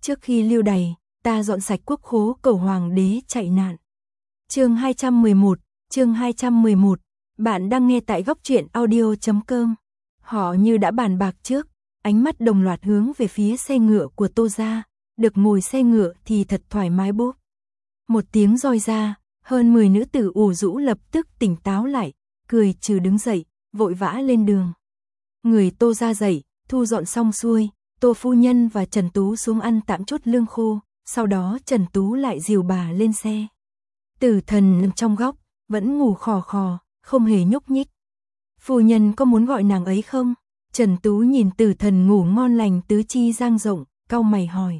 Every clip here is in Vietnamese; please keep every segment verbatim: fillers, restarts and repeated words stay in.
Trước khi lưu đày, ta dọn sạch quốc khố cầu hoàng đế chạy nạn. Chương hai trăm mười một, chương hai trăm mười một. Bạn đang nghe tại góc truyện audio chấm com. Họ như đã bàn bạc trước, ánh mắt đồng loạt hướng về phía xe ngựa của Tô gia, được ngồi xe ngựa thì thật thoải mái bốp. Một tiếng roi ra, hơn mười nữ tử ủ rũ lập tức tỉnh táo lại, cười trừ đứng dậy, vội vã lên đường. Người Tô gia dậy, thu dọn xong xuôi, Tô phu nhân và Trần Tú xuống ăn tạm chút lương khô, sau đó Trần Tú lại dìu bà lên xe. Tử Thần nằm trong góc, vẫn ngủ khò khò, không hề nhúc nhích. Phu nhân có muốn gọi nàng ấy không? Trần Tú nhìn Tử Thần ngủ ngon lành tứ chi dang rộng, cau mày hỏi.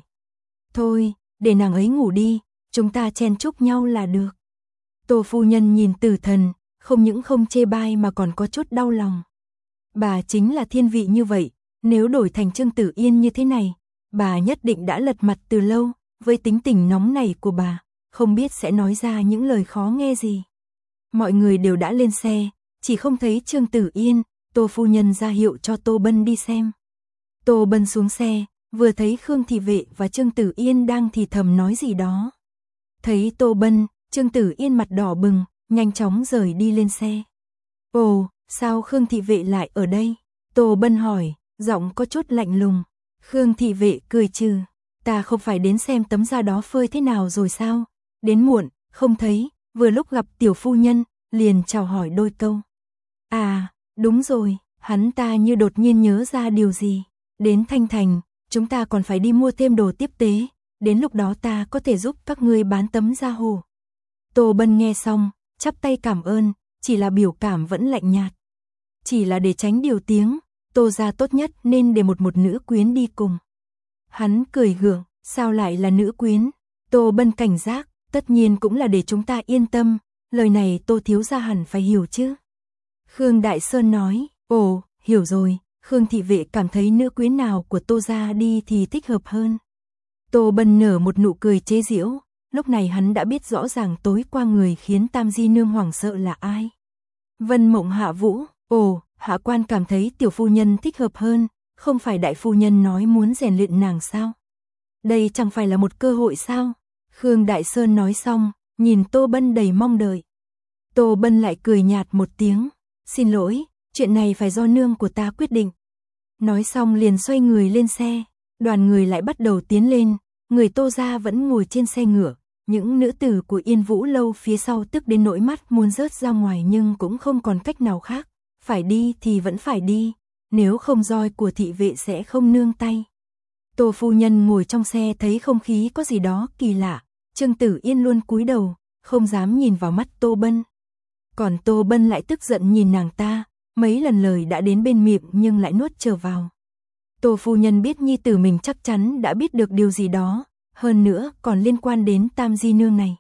Thôi, để nàng ấy ngủ đi, chúng ta chen chúc nhau là được. Tô phu nhân nhìn Tử Thần, không những không chê bai mà còn có chút đau lòng. Bà chính là thiên vị như vậy, nếu đổi thành Trương Tử Yên như thế này, bà nhất định đã lật mặt từ lâu, với tính tình nóng này của bà, không biết sẽ nói ra những lời khó nghe gì. Mọi người đều đã lên xe, chỉ không thấy Trương Tử Yên, Tô phu nhân ra hiệu cho Tô Bân đi xem. Tô Bân xuống xe, vừa thấy Khương Thị Vệ và Trương Tử Yên đang thì thầm nói gì đó. Thấy Tô Bân, Trương Tử Yên mặt đỏ bừng, nhanh chóng rời đi lên xe. Ồ, sao Khương Thị Vệ lại ở đây? Tô Bân hỏi, giọng có chút lạnh lùng. Khương Thị Vệ cười trừ, ta không phải đến xem tấm da đó phơi thế nào rồi sao? Đến muộn, không thấy, vừa lúc gặp tiểu phu nhân, liền chào hỏi đôi câu. À, đúng rồi, hắn ta như đột nhiên nhớ ra điều gì. Đến Thanh Thành, chúng ta còn phải đi mua thêm đồ tiếp tế, đến lúc đó ta có thể giúp các ngươi bán tấm da hồ. Tô Bân nghe xong, chắp tay cảm ơn, chỉ là biểu cảm vẫn lạnh nhạt. Chỉ là để tránh điều tiếng, Tô gia tốt nhất nên để một một nữ quyến đi cùng. Hắn cười gượng, sao lại là nữ quyến? Tô Bân cảnh giác, tất nhiên cũng là để chúng ta yên tâm, lời này Tô thiếu gia hẳn phải hiểu chứ. Khương Đại Sơn nói, ồ, hiểu rồi, Khương Thị Vệ cảm thấy nữ quyến nào của Tô gia đi thì thích hợp hơn. Tô Bân nở một nụ cười chế giễu, lúc này hắn đã biết rõ ràng tối qua người khiến Tam Di Nương hoảng sợ là ai. Vân Mộng Hạ Vũ, ồ, hạ quan cảm thấy tiểu phu nhân thích hợp hơn, không phải đại phu nhân nói muốn rèn luyện nàng sao? Đây chẳng phải là một cơ hội sao? Khương Đại Sơn nói xong, nhìn Tô Bân đầy mong đợi. Tô Bân lại cười nhạt một tiếng, xin lỗi, chuyện này phải do nương của ta quyết định. Nói xong liền xoay người lên xe, đoàn người lại bắt đầu tiến lên, người Tô gia vẫn ngồi trên xe ngựa, những nữ tử của Yên Vũ lâu phía sau tức đến nỗi mắt muốn rớt ra ngoài nhưng cũng không còn cách nào khác, phải đi thì vẫn phải đi, nếu không roi của thị vệ sẽ không nương tay. Tô phu nhân ngồi trong xe thấy không khí có gì đó kỳ lạ, Trương Tử Yên luôn cúi đầu, không dám nhìn vào mắt Tô Bân. Còn Tô Bân lại tức giận nhìn nàng ta, mấy lần lời đã đến bên miệng nhưng lại nuốt trở vào. Tô phu nhân biết nhi tử mình chắc chắn đã biết được điều gì đó, hơn nữa còn liên quan đến Tam Di Nương này.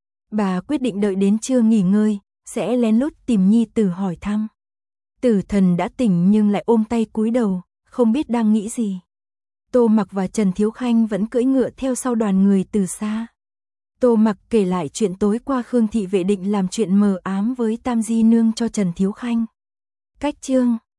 Bà quyết định đợi đến trưa nghỉ ngơi, sẽ lén lút tìm nhi tử hỏi thăm. Tử Thần đã tỉnh nhưng lại ôm tay cúi đầu, không biết đang nghĩ gì. Tô Mặc và Trần Thiếu Khanh vẫn cưỡi ngựa theo sau đoàn người từ xa. Tô Mặc kể lại chuyện tối qua Khương Thị Vệ định làm chuyện mờ ám với Tam Di Nương cho Trần Thiếu Khanh. Cách chương